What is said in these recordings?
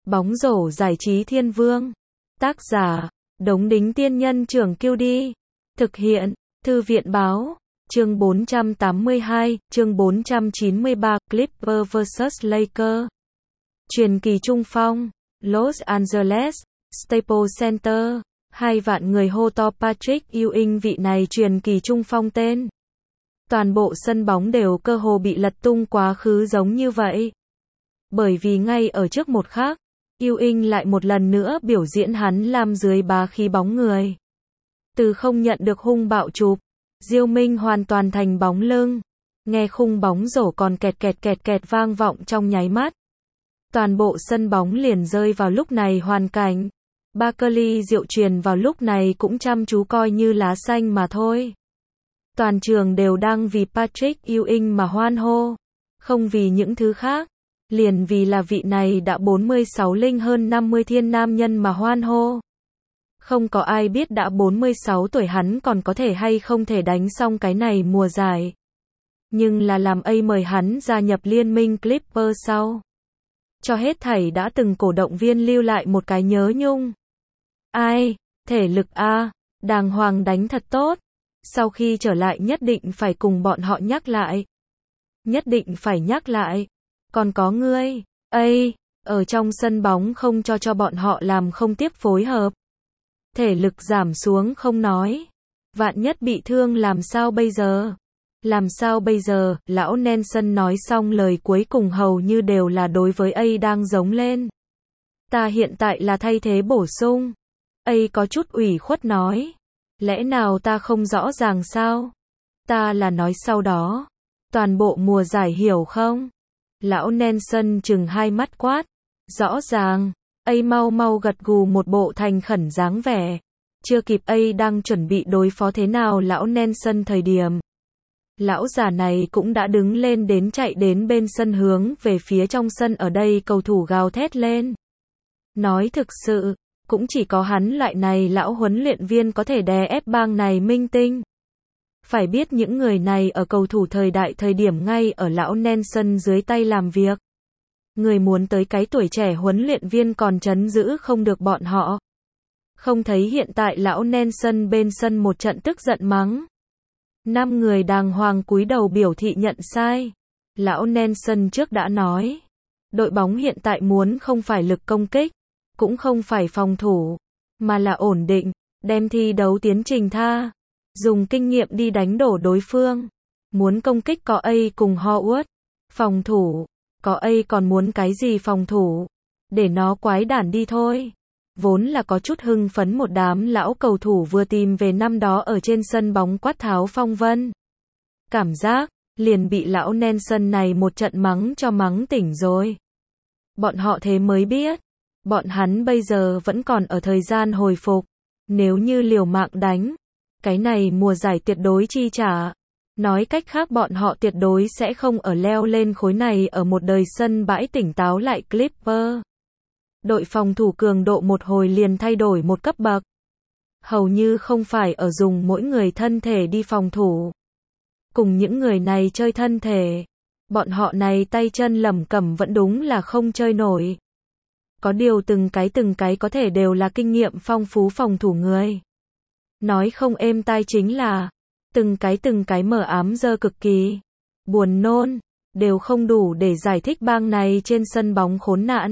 Bóng rổ giải trí thiên vương. Tác giả, Đống Đính Tiên Nhân Trưởng Kiêu Đi. Thực hiện, Thư viện Báo. Chương 482, chương 493, Clippers vs Lakers. Truyền kỳ trung phong, Los Angeles, Staples Center. 2 vạn người hô to Patrick Ewing, vị này truyền kỳ trung phong tên. Toàn bộ sân bóng đều cơ hồ bị lật tung quá khứ giống như vậy. Bởi vì ngay ở trước một khắc, Ewing lại một lần nữa biểu diễn hắn làm dưới bá khí bóng người. Từ không nhận được hung bạo chụp, Diêu Minh hoàn toàn thành bóng lưng. Nghe khung bóng rổ còn kẹt kẹt vang vọng trong nháy mắt. Toàn bộ sân bóng liền rơi vào lúc này hoàn cảnh. Barkley diệu truyền vào lúc này cũng chăm chú coi như lá xanh mà thôi. Toàn trường đều đang vì Patrick Ewing mà hoan hô. Không vì những thứ khác. Liền vì là vị này đã 46 linh hơn 50 thiên nam nhân mà hoan hô. Không có ai biết đã 46 tuổi hắn còn có thể hay không thể đánh xong cái này mùa giải. Nhưng là làm A mời hắn gia nhập liên minh Clippers sau. Cho hết thảy đã từng cổ động viên lưu lại một cái nhớ nhung. Ai, thể lực A, đàng hoàng đánh thật tốt. Sau khi trở lại nhất định phải cùng bọn họ nhắc lại. Nhất định phải nhắc lại. Còn có ngươi, ở trong sân bóng không cho bọn họ làm không tiếp phối hợp. Thể lực giảm xuống không nói. Vạn nhất bị thương làm sao bây giờ? Làm sao bây giờ? Lão Nelson nói xong lời cuối cùng hầu như đều là đối với A đang giống lên. Ta hiện tại là thay thế bổ sung. A có chút ủy khuất nói. Lẽ nào ta không rõ ràng sao? Ta là nói sau đó. Toàn bộ mùa giải hiểu không? Lão Nelson chừng hai mắt quát. Rõ ràng. A mau gật gù một bộ thành khẩn dáng vẻ. Chưa kịp A đang chuẩn bị đối phó thế nào lão Nelson thời điểm. Lão già này cũng đã đứng lên đến chạy đến bên sân hướng về phía trong sân ở đây cầu thủ gào thét lên. Nói thực sự, cũng chỉ có hắn loại này lão huấn luyện viên có thể đè ép bang này minh tinh. Phải biết những người này ở cầu thủ thời điểm ngay ở lão Nelson dưới tay làm việc. Người muốn tới cái tuổi trẻ huấn luyện viên còn trấn giữ không được bọn họ. Không thấy hiện tại lão Nelson bên sân một trận tức giận mắng. 5 người đàng hoàng cúi đầu biểu thị nhận sai. Lão Nelson trước đã nói. Đội bóng hiện tại muốn không phải lực công kích, cũng không phải phòng thủ, mà là ổn định, đem thi đấu tiến trình tha. Dùng kinh nghiệm đi đánh đổ đối phương. Muốn công kích có A cùng Howard. Phòng thủ. Có A còn muốn cái gì phòng thủ. Để nó quái đản đi thôi. Vốn là có chút hưng phấn một đám lão cầu thủ vừa tìm về năm đó ở trên sân bóng quát tháo phong vân. Cảm giác, liền bị lão Nelson này một trận mắng cho mắng tỉnh rồi. Bọn họ thế mới biết. Bọn hắn bây giờ vẫn còn ở thời gian hồi phục. Nếu như liều mạng đánh. Cái này mùa giải tuyệt đối chi trả. Nói cách khác bọn họ tuyệt đối sẽ không ở leo lên khối này ở một đời sân bãi tỉnh táo lại Clippers. Đội phòng thủ cường độ một hồi liền thay đổi một cấp bậc. Hầu như không phải ở dùng mỗi người thân thể đi phòng thủ. Cùng những người này chơi thân thể. Bọn họ này tay chân lẩm cẩm vẫn đúng là không chơi nổi. Có điều từng cái có thể đều là kinh nghiệm phong phú phòng thủ người. Nói không êm tai chính là, từng cái mờ ám dơ cực kỳ, buồn nôn, đều không đủ để giải thích bang này trên sân bóng khốn nạn.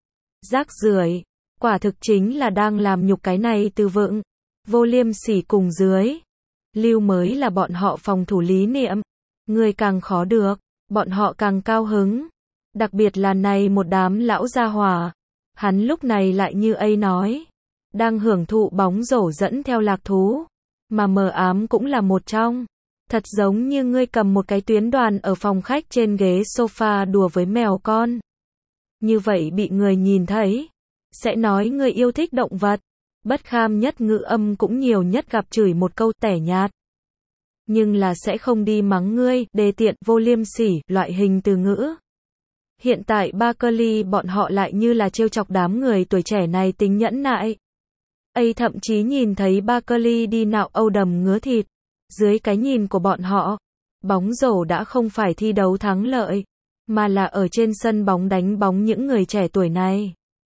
Rác rưởi, quả thực chính là đang làm nhục cái này từ vựng, vô liêm sỉ cùng dưới. Lưu mới là bọn họ phòng thủ lý niệm, người càng khó được, bọn họ càng cao hứng. Đặc biệt là này một đám lão gia hỏa, hắn lúc này lại như A nói. Đang hưởng thụ bóng rổ dẫn theo lạc thú. Mà mờ ám cũng là một trong. Thật giống như ngươi cầm một cái tuyến đoàn ở phòng khách trên ghế sofa đùa với mèo con. Như vậy bị người nhìn thấy. Sẽ nói ngươi yêu thích động vật. Bất kham nhất ngữ âm cũng nhiều nhất gặp chửi một câu tẻ nhạt. Nhưng là sẽ không đi mắng ngươi, đê tiện, vô liêm sỉ, loại hình từ ngữ. Hiện tại Barkley bọn họ lại như là trêu chọc đám người tuổi trẻ này tính nhẫn nại. A thậm chí nhìn thấy Barkley đi nạo âu đầm ngứa thịt. Dưới cái nhìn của bọn họ, bóng rổ đã không phải thi đấu thắng lợi, mà là ở trên sân bóng đánh bóng những người trẻ tuổi này.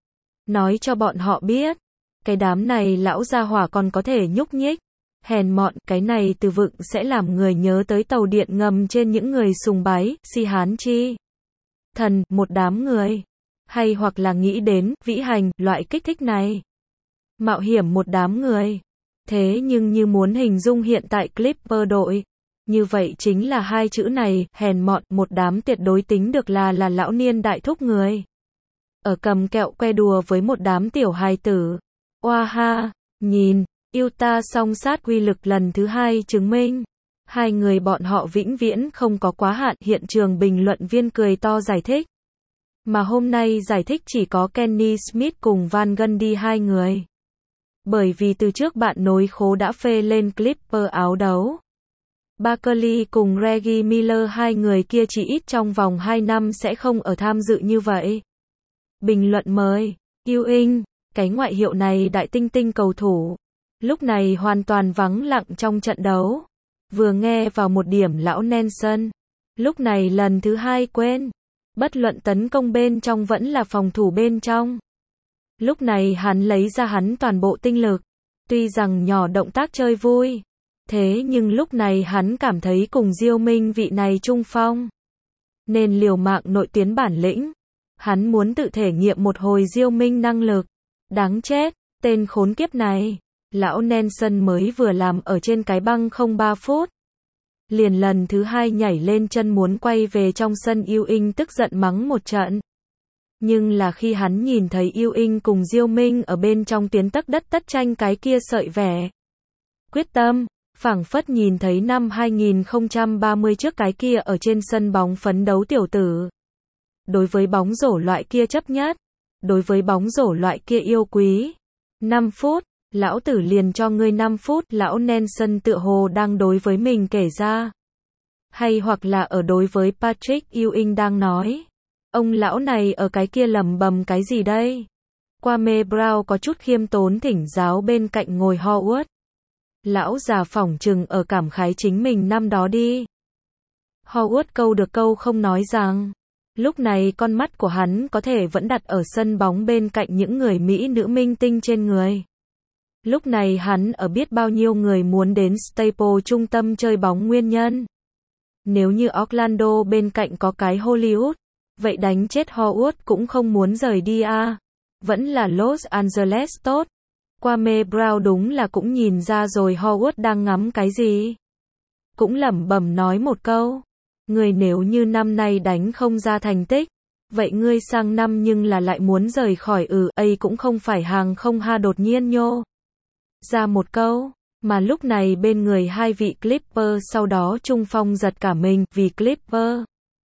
nói cho bọn họ biết, cái đám này lão gia hỏa còn có thể nhúc nhích. Hèn mọn, cái này từ vựng sẽ làm người nhớ tới tàu điện ngầm trên những người sùng bái, si hán chi. Thần, một đám người. Hay hoặc là nghĩ đến, vĩ hành, loại kích thích này. Mạo hiểm một đám người. Thế nhưng như muốn hình dung hiện tại Clipper đội. Như vậy chính là hai chữ này, hèn mọn, một đám tuyệt đối tính được là lão niên đại thúc người. Ở cầm kẹo que đùa với một đám tiểu hài tử. Oa ha, nhìn. Utah song sát uy lực lần thứ hai chứng minh. Hai người bọn họ vĩnh viễn không có quá hạn, hiện trường bình luận viên cười to giải thích. Mà hôm nay giải thích chỉ có Kenny Smith cùng Van Gundy hai người. Bởi vì từ trước bạn nối khố đã phê lên Clipper áo đấu. Barkley cùng Reggie Miller hai người kia chỉ ít trong vòng 2 năm sẽ không ở tham dự như vậy. Bình luận mời. Ewing, cái ngoại hiệu này đại tinh tinh cầu thủ. Lúc này hoàn toàn vắng lặng trong trận đấu. Vừa nghe vào một điểm lão Nelson. Lúc này lần thứ hai quên. Bất luận tấn công bên trong vẫn là phòng thủ bên trong. Lúc này hắn lấy ra hắn toàn bộ tinh lực. Tuy rằng nhỏ động tác chơi vui. Thế nhưng lúc này hắn cảm thấy cùng Diêu Minh vị này trung phong. Nên liều mạng nội tuyến bản lĩnh. Hắn muốn tự thể nghiệm một hồi Diêu Minh năng lực. Đáng chết, tên khốn kiếp này. Lão Nelson mới vừa làm ở trên cái băng không 3 phút. Liền lần thứ hai nhảy lên chân muốn quay về trong sân, Ewing tức giận mắng một trận. Nhưng là khi hắn nhìn thấy Ewing cùng Diêu Minh ở bên trong tuyến tấc đất tất tranh cái kia sợi vẻ quyết tâm, phảng phất nhìn thấy năm 2030 trước cái kia ở trên sân bóng phấn đấu tiểu tử. Đối với bóng rổ loại kia chấp nhất, đối với bóng rổ loại kia yêu quý. 5 phút, lão tử liền cho ngươi 5 phút, lão Nelson tựa hồ đang đối với mình kể ra. Hay hoặc là ở đối với Patrick Ewing đang nói. Ông lão này ở cái kia lẩm bẩm cái gì đây? Kwame Brown có chút khiêm tốn thỉnh giáo bên cạnh ngồi Howard. Lão già phỏng chừng ở cảm khái chính mình năm đó đi. Howard câu được câu không nói rằng. Lúc này con mắt của hắn có thể vẫn đặt ở sân bóng bên cạnh những người Mỹ nữ minh tinh trên người. Lúc này hắn ở biết bao nhiêu người muốn đến Staples trung tâm chơi bóng nguyên nhân. Nếu như Orlando bên cạnh có cái Hollywood, vậy đánh chết Howard cũng không muốn rời đi à. Vẫn là Los Angeles tốt. Kwame Brown đúng là cũng nhìn ra rồi Howard đang ngắm cái gì. Cũng lẩm bẩm nói một câu. Người nếu như năm nay đánh không ra thành tích, vậy ngươi sang năm nhưng là lại muốn rời khỏi ấy cũng không phải hàng không ha, đột nhiên nhô ra một câu. Mà lúc này bên người hai vị Clipper sau đó trung phong giật cả mình, vì Clipper.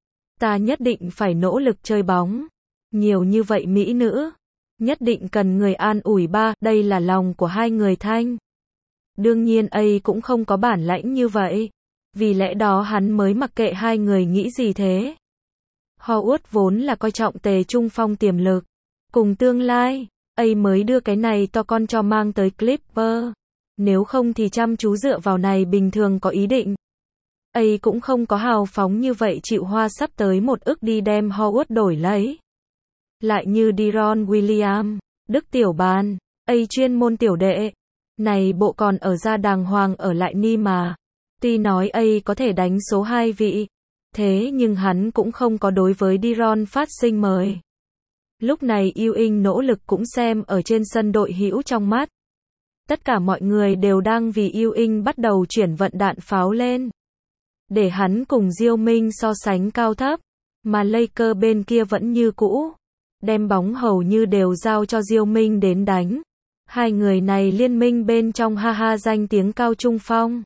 Ta nhất định phải nỗ lực chơi bóng. Nhiều như vậy mỹ nữ. Nhất định cần người an ủi ba, đây là lòng của hai người thanh. Đương nhiên ấy cũng không có bản lãnh như vậy. Vì lẽ đó hắn mới mặc kệ hai người nghĩ gì thế. Howard vốn là coi trọng tề trung phong tiềm lực. Cùng tương lai, ấy mới đưa cái này to con cho mang tới Clipper. Nếu không thì chăm chú dựa vào này bình thường có ý định. Ấy cũng không có hào phóng như vậy chịu hoa sắp tới 1 ức đi đem Howard đổi lấy. Lại như Deron Williams, Đức Tiểu Bàn, ấy chuyên môn tiểu đệ. Này bộ còn ở ra đàng hoàng ở lại ni mà. Tuy nói ấy có thể đánh số 2 vị. Thế nhưng hắn cũng không có đối với Deron phát sinh mời. Lúc này Ewing nỗ lực cũng xem ở trên sân đội hữu trong mắt. Tất cả mọi người đều đang vì Ewing bắt đầu chuyển vận đạn pháo lên. Để hắn cùng Diêu Minh so sánh cao thấp. Mà Lakers bên kia vẫn như cũ. Đem bóng hầu như đều giao cho Diêu Minh đến đánh. Hai người này liên minh bên trong ha danh tiếng cao trung phong.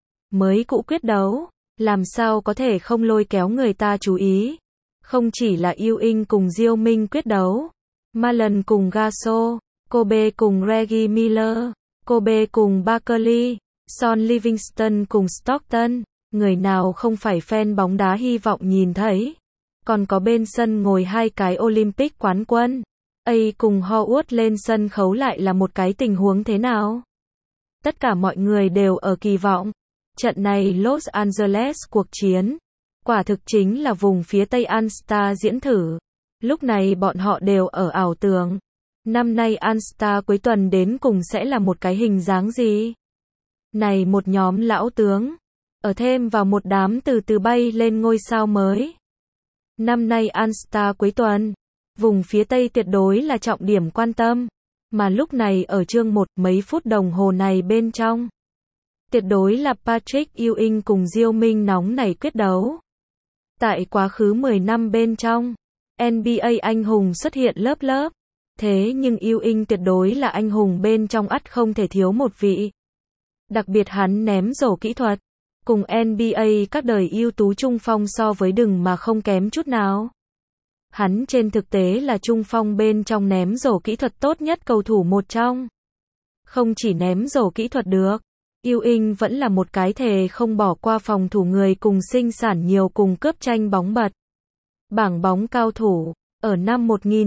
Mới cũ quyết đấu. Làm sao có thể không lôi kéo người ta chú ý. Không chỉ là Ewing cùng Diêu Minh quyết đấu. Malen cùng Gasol. Kobe cùng Reggie Miller. Kobe cùng Barkley. Sean Livingston cùng Stockton. Người nào không phải fan bóng đá hy vọng nhìn thấy. Còn có bên sân ngồi hai cái Olympic quán quân. ấy cùng Howard lên sân khấu lại là một cái tình huống thế nào? Tất cả mọi người đều ở kỳ vọng. Trận này Los Angeles cuộc chiến. Quả thực chính là vùng phía Tây All-Star diễn thử. Lúc này bọn họ đều ở ảo tưởng. Năm nay All-Star cuối tuần đến cùng sẽ là một cái hình dáng gì? Này một nhóm lão tướng, ở thêm vào một đám từ từ bay lên ngôi sao mới. Năm nay All-Star cuối tuần, vùng phía Tây tuyệt đối là trọng điểm quan tâm. Mà lúc này ở chương 1, mấy phút đồng hồ này bên trong, tuyệt đối là Patrick Ewing cùng Diêu Minh nóng nảy quyết đấu. Tại quá khứ 10 năm bên trong, NBA anh hùng xuất hiện lớp lớp. Thế nhưng Ewing tuyệt đối là anh hùng bên trong ắt không thể thiếu một vị. Đặc biệt hắn ném rổ kỹ thuật, cùng NBA các đời ưu tú trung phong so với đừng mà không kém chút nào. Hắn trên thực tế là trung phong bên trong ném rổ kỹ thuật tốt nhất cầu thủ một trong. Không chỉ ném rổ kỹ thuật được, Ewing vẫn là một cái thề không bỏ qua phòng thủ người cùng sinh sản nhiều cùng cướp tranh bóng bật. Bảng bóng cao thủ, ở năm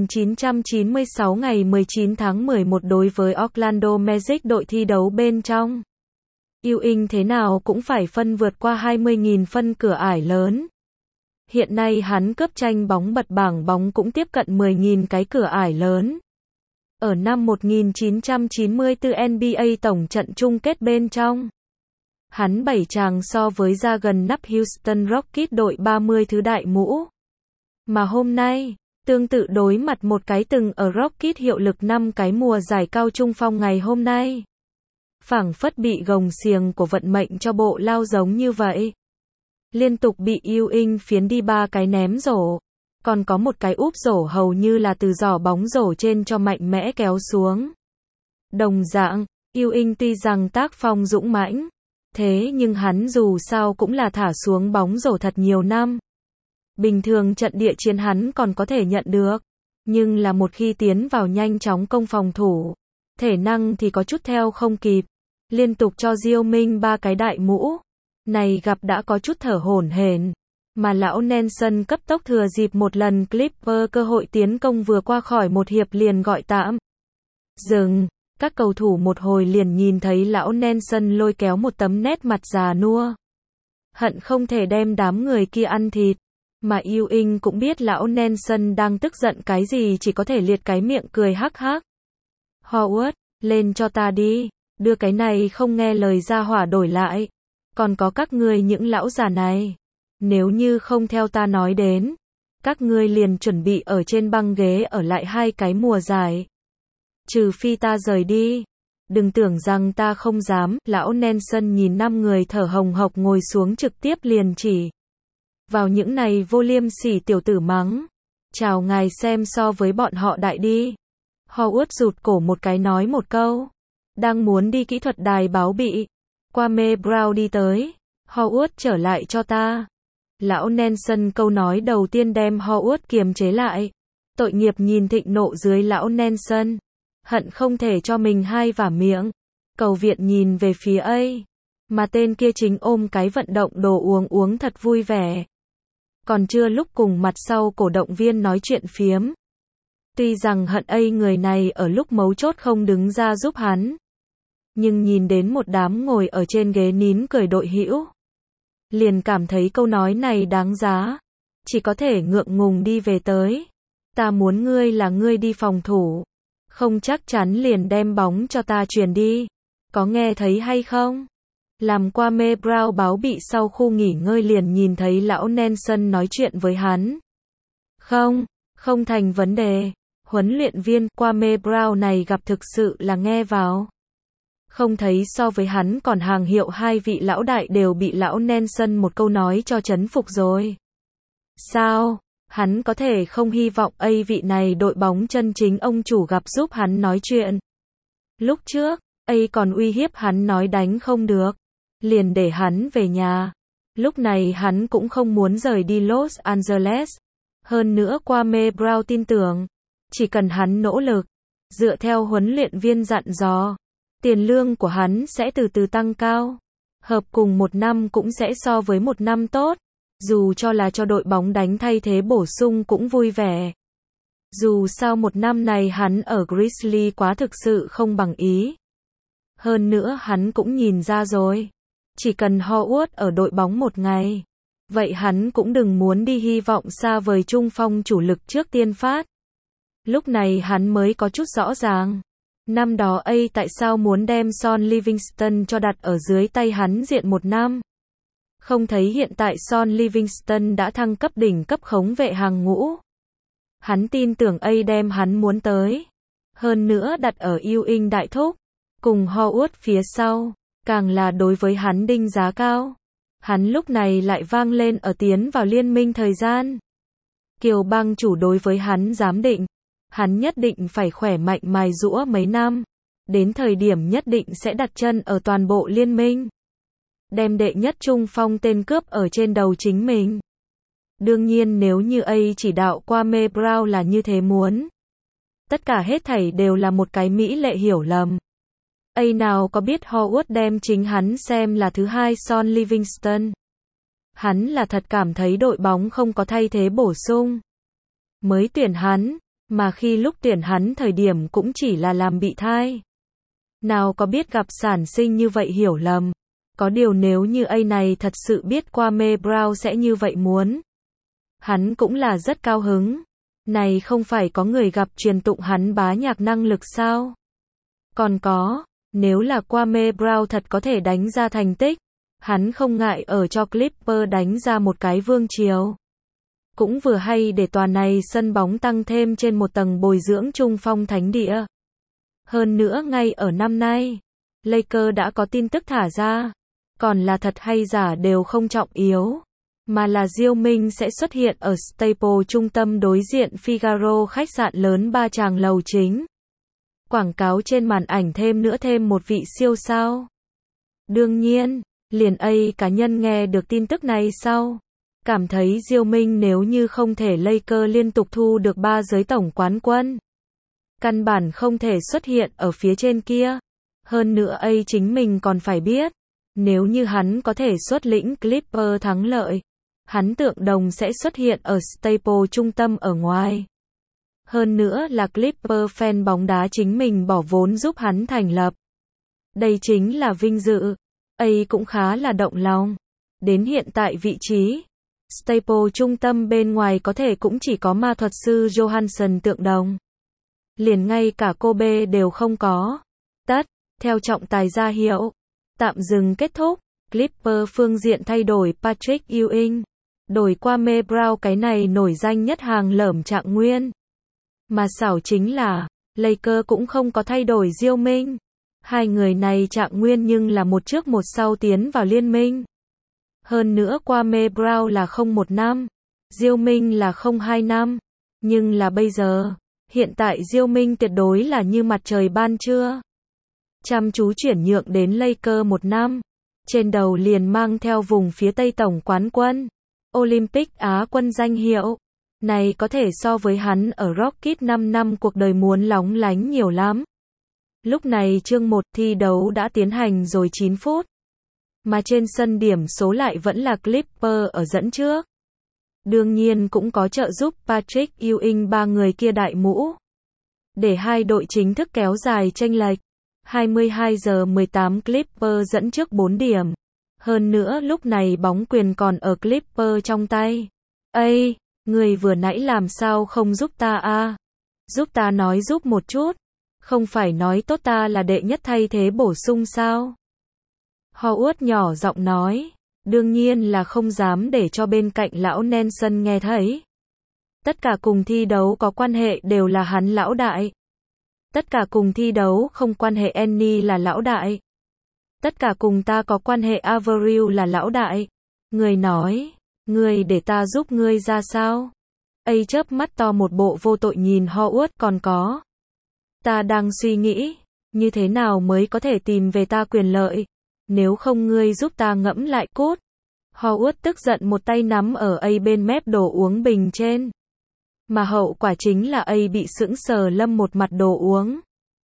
1996 ngày 19 tháng 11 đối với Orlando Magic đội thi đấu bên trong. Ewing thế nào cũng phải phân vượt qua 20.000 phân cửa ải lớn. Hiện nay hắn cướp tranh bóng bật bảng bóng cũng tiếp cận 10.000 cái cửa ải lớn. Ở năm 1994 NBA tổng trận chung kết bên trong, hắn 7 chàng so với ra gần nắp Houston Rockets đội 30 thứ đại mũ. Mà hôm nay, tương tự đối mặt một cái từng ở Rockets hiệu lực 5 cái mùa giải cao trung phong ngày hôm nay. Phảng phất bị gồng xiềng của vận mệnh cho bộ lao giống như vậy. Liên tục bị Ewing phiến đi 3 cái ném rổ. Còn có một cái úp rổ hầu như là từ giỏ bóng rổ trên cho mạnh mẽ kéo xuống. Đồng dạng, Ewing tuy rằng tác phong dũng mãnh, thế nhưng hắn dù sao cũng là thả xuống bóng rổ thật nhiều năm. Bình thường trận địa chiến hắn còn có thể nhận được, nhưng là một khi tiến vào nhanh chóng công phòng thủ, thể năng thì có chút theo không kịp. Liên tục cho Diêu Minh 3 cái đại mũ. Này gặp đã có chút thở hổn hển. Mà lão Nelson cấp tốc thừa dịp một lần Clipper cơ hội tiến công vừa qua khỏi một hiệp liền gọi tạm dừng. Các cầu thủ một hồi liền nhìn thấy lão Nelson lôi kéo một tấm nét mặt già nua. Hận không thể đem đám người kia ăn thịt. Mà Ewing cũng biết lão Nelson đang tức giận cái gì chỉ có thể liệt cái miệng cười hắc hắc. Howard, lên cho ta đi. Đưa cái này không nghe lời ra hỏa đổi lại. Còn có các ngươi những lão già này. Nếu như không theo ta nói đến, các ngươi liền chuẩn bị ở trên băng ghế ở lại 2 cái mùa giải. Trừ phi ta rời đi. Đừng tưởng rằng ta không dám. Lão Nelson nhìn 5 người thở hồng hộc ngồi xuống trực tiếp liền chỉ vào những này vô liêm sỉ tiểu tử mắng. Chào ngài xem so với bọn họ đại đi. Howard rụt cổ một cái nói một câu. Đang muốn đi kỹ thuật đài báo bị Kwame Brown đi tới. Howard trở lại cho ta. Lão Nelson câu nói đầu tiên đem Howard kiềm chế lại. Tội nghiệp nhìn thịnh nộ dưới lão Nelson. Hận không thể cho mình hai vả miệng. Cầu viện nhìn về phía A. Mà tên kia chính ôm cái vận động đồ uống thật vui vẻ. Còn chưa lúc cùng mặt sau cổ động viên nói chuyện phiếm. Tuy rằng hận A người này ở lúc mấu chốt không đứng ra giúp hắn. Nhưng nhìn đến một đám ngồi ở trên ghế nín cười đội hữu. Liền cảm thấy câu nói này đáng giá. Chỉ có thể ngượng ngùng đi về tới. Ta muốn ngươi là ngươi đi phòng thủ. Không chắc chắn liền đem bóng cho ta truyền đi. Có nghe thấy hay không? Làm Kwame Brown báo bị sau khu nghỉ ngơi liền nhìn thấy lão Nelson nói chuyện với hắn. Không thành vấn đề. Huấn luyện viên Kwame Brown này gặp thực sự là nghe vào. Không thấy so với hắn còn hàng hiệu 2 vị lão đại đều bị lão Nelson một câu nói cho chấn phục rồi. Sao? Hắn có thể không hy vọng A vị này đội bóng chân chính ông chủ gặp giúp hắn nói chuyện. Lúc trước, A còn uy hiếp hắn nói đánh không được. Liền để hắn về nhà. Lúc này hắn cũng không muốn rời đi Los Angeles. Hơn nữa Kwame Brown tin tưởng. Chỉ cần hắn nỗ lực. Dựa theo huấn luyện viên dặn dò. Tiền lương của hắn sẽ từ từ tăng cao. Hợp cùng một năm cũng sẽ so với một năm tốt. Dù cho là cho đội bóng đánh thay thế bổ sung cũng vui vẻ. Dù sao một năm này hắn ở Grizzlies quá thực sự không bằng ý. Hơn nữa hắn cũng nhìn ra rồi. Chỉ cần Howard ở đội bóng một ngày. Vậy hắn cũng đừng muốn đi hy vọng xa vời trung phong chủ lực trước tiên phát. Lúc này hắn mới có chút rõ ràng. Năm đó A tại sao muốn đem Son Livingston cho đặt ở dưới tay hắn diện 1 năm. Không thấy hiện tại Son Livingston đã thăng cấp đỉnh cấp khống vệ hàng ngũ. Hắn tin tưởng A đem hắn muốn tới. Hơn nữa đặt ở Ewing đại thúc, cùng Howard phía sau, càng là đối với hắn đinh giá cao. Hắn lúc này lại vang lên ở tiến vào liên minh thời gian. Kiều bang chủ đối với hắn giám định, hắn nhất định phải khỏe mạnh mài giũa mấy năm, đến thời điểm nhất định sẽ đặt chân ở toàn bộ liên minh. Đem đệ nhất trung phong tên cướp ở trên đầu chính mình. Đương nhiên nếu như A chỉ đạo Kwame Brown là như thế muốn. Tất cả hết thảy đều là một cái mỹ lệ hiểu lầm. A nào có biết Howard đem chính hắn xem là thứ hai Son Livingston. Hắn là thật cảm thấy đội bóng không có thay thế bổ sung. Mới tuyển hắn, mà khi lúc tuyển hắn thời điểm cũng chỉ là làm bị thai. Nào có biết gặp sản sinh như vậy hiểu lầm. Có điều nếu như A này thật sự biết Kwame Brown sẽ như vậy muốn. Hắn cũng là rất cao hứng. Này không phải có người gặp truyền tụng hắn bá nhạc năng lực sao? Còn có, nếu là Kwame Brown thật có thể đánh ra thành tích, hắn không ngại ở cho Clipper đánh ra một cái vương triều. Cũng vừa hay để tòa này sân bóng tăng thêm trên một tầng bồi dưỡng trung phong thánh địa. Hơn nữa ngay ở năm nay, Lakers đã có tin tức thả ra, còn là thật hay giả đều không trọng yếu, mà là Diêu Minh sẽ xuất hiện ở Staples trung tâm đối diện Figaro khách sạn lớn 3 tràng lầu chính. Quảng cáo trên màn ảnh thêm một vị siêu sao. Đương nhiên, liền A cá nhân nghe được tin tức này sau, cảm thấy Diêu Minh nếu như không thể Lakers liên tục thu được 3 giới tổng quán quân, căn bản không thể xuất hiện ở phía trên kia. Hơn nữa A chính mình còn phải biết, nếu như hắn có thể xuất lĩnh Clipper thắng lợi, hắn tượng đồng sẽ xuất hiện ở Staples trung tâm ở ngoài. Hơn nữa là Clipper fan bóng đá chính mình bỏ vốn giúp hắn thành lập. Đây chính là vinh dự. A cũng khá là động lòng. Đến hiện tại vị trí Staples trung tâm bên ngoài có thể cũng chỉ có ma thuật sư Johansson tượng đồng. Liền ngay cả Kobe đều không có. Tất, theo trọng tài ra hiệu. Tạm dừng kết thúc. Clipper phương diện thay đổi Patrick Ewing. Đổi Kwame Brown cái này nổi danh nhất hàng lởm trạng nguyên. Mà xảo chính là, Lakers cũng không có thay đổi Diêu Minh. Hai người này trạng nguyên nhưng là một trước một sau tiến vào liên minh. Hơn nữa Kwame Brown là 01 năm, Diêu Minh là 02 năm. Nhưng là bây giờ, hiện tại Diêu Minh tuyệt đối là như mặt trời ban trưa. Chăm chú chuyển nhượng đến Lakers 1 năm. Trên đầu liền mang theo vùng phía Tây tổng quán quân, Olympic Á quân danh hiệu. Này có thể so với hắn ở Rockets 5 năm cuộc đời muốn lóng lánh nhiều lắm. Lúc này chương 1 thi đấu đã tiến hành rồi 9 phút. Mà trên sân điểm số lại vẫn là Clipper ở dẫn trước. Đương nhiên cũng có trợ giúp Patrick Ewing 3 người kia đại mũ. Để hai đội chính thức kéo dài chênh lệch. 22:18 Clipper dẫn trước 4 điểm. Hơn nữa lúc này bóng quyền còn ở Clipper trong tay. Ây, người vừa nãy làm sao không giúp ta a? Giúp ta nói giúp một chút. Không phải nói tốt ta là đệ nhất thay thế bổ sung sao? Howard nhỏ giọng nói. Đương nhiên là không dám để cho bên cạnh lão Nelson nghe thấy. Tất cả cùng thi đấu có quan hệ đều là hắn lão đại. Tất cả cùng thi đấu không quan hệ Annie là lão đại. Tất cả cùng ta có quan hệ Avril là lão đại. Người nói, người để ta giúp ngươi ra sao? A chớp mắt to một bộ vô tội nhìn Howard còn có. Ta đang suy nghĩ, như thế nào mới có thể tìm về ta quyền lợi? Nếu không ngươi giúp ta ngẫm lại cốt. Howard tức giận một tay nắm ở A bên mép đồ uống bình trên. Mà hậu quả chính là A bị sững sờ lâm một mặt đồ uống.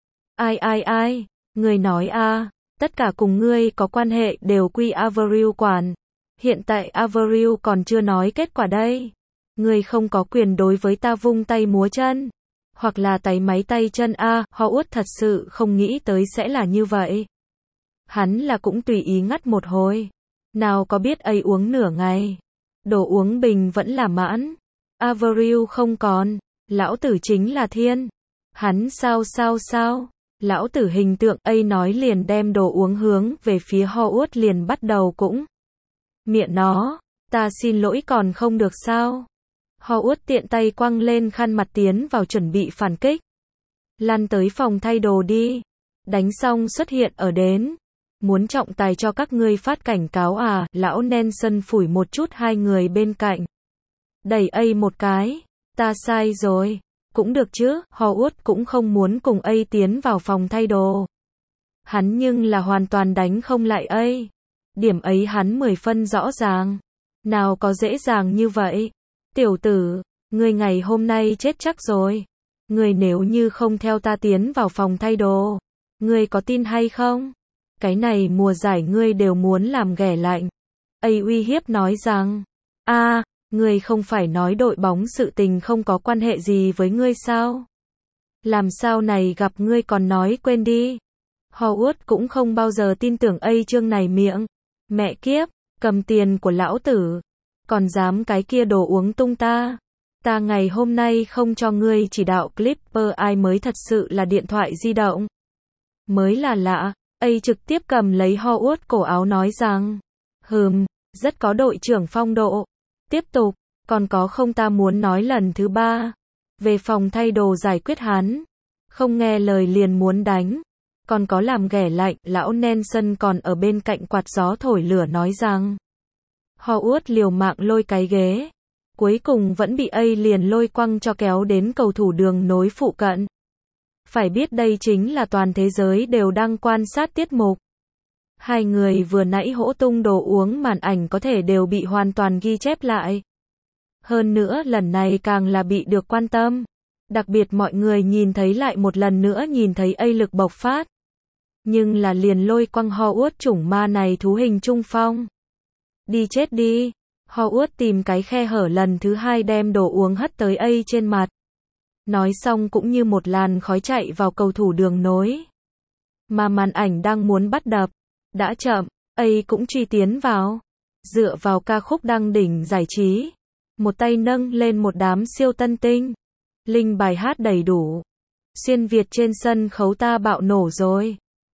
Ai, người nói a, tất cả cùng ngươi có quan hệ đều quy Avril quản. Hiện tại Avril còn chưa nói kết quả đây. Ngươi không có quyền đối với ta vung tay múa chân. Hoặc là tay máy tay chân a, Howard thật sự không nghĩ tới sẽ là như vậy. Hắn là cũng tùy ý ngắt một hồi. Nào có biết A uống nửa ngày. Đồ uống bình vẫn là mãn. Avril không còn. Lão tử chính là thiên. Hắn sao? Lão tử hình tượng ấy nói liền đem đồ uống hướng về phía Howard liền bắt đầu cũng. Miệng nó, ta xin lỗi còn không được sao? Howard tiện tay quăng lên khăn mặt tiến vào chuẩn bị phản kích. Lăn tới phòng thay đồ đi. Đánh xong xuất hiện ở đến. Muốn trọng tài cho các ngươi phát cảnh cáo à? Lão Nelson phủi một chút hai người bên cạnh. Đẩy A một cái. Ta sai rồi. Cũng được chứ, Howard cũng không muốn cùng A tiến vào phòng thay đồ. Hắn nhưng là hoàn toàn đánh không lại A. Điểm ấy hắn 10 phân rõ ràng. Nào có dễ dàng như vậy. Tiểu tử, ngươi ngày hôm nay chết chắc rồi. Ngươi nếu như không theo ta tiến vào phòng thay đồ, ngươi có tin hay không? Cái này mùa giải ngươi đều muốn làm ghẻ lạnh. A uy hiếp nói rằng, ngươi không phải nói đội bóng sự tình không có quan hệ gì với ngươi sao? Làm sao này gặp ngươi còn nói quên đi. Howard cũng không bao giờ tin tưởng A chương này miệng. Mẹ kiếp, cầm tiền của lão tử. Còn dám cái kia đồ uống tung ta. Ta ngày hôm nay không cho ngươi chỉ đạo Clipper ai mới thật sự là điện thoại di động. Mới là lạ, A trực tiếp cầm lấy Howard cổ áo nói rằng. Rất có đội trưởng phong độ. Tiếp tục, còn có không ta muốn nói lần thứ 3. Về phòng thay đồ giải quyết hắn. Không nghe lời liền muốn đánh. Còn có làm ghẻ lạnh, lão Nelson còn ở bên cạnh quạt gió thổi lửa nói rằng. Howard liều mạng lôi cái ghế. Cuối cùng vẫn bị A liền lôi quăng cho kéo đến cầu thủ đường nối phụ cận. Phải biết đây chính là toàn thế giới đều đang quan sát tiết mục. Hai người vừa nãy hỗ tung đồ uống màn ảnh có thể đều bị hoàn toàn ghi chép lại. Hơn nữa lần này càng là bị được quan tâm. Đặc biệt mọi người nhìn thấy lại một lần nữa nhìn thấy A lực bộc phát. Nhưng là liền lôi quăng Howard chủng ma này thú hình trung phong. Đi chết đi. Howard tìm cái khe hở lần thứ 2 đem đồ uống hất tới A trên mặt. Nói xong cũng như một làn khói chạy vào cầu thủ đường nối. Mà màn ảnh đang muốn bắt đập. Đã chậm, A cũng truy tiến vào. Dựa vào ca khúc đăng đỉnh giải trí. Một tay nâng lên một đám siêu tân tinh. Linh bài hát đầy đủ. Xuyên Việt trên sân khấu ta bạo nổ rồi.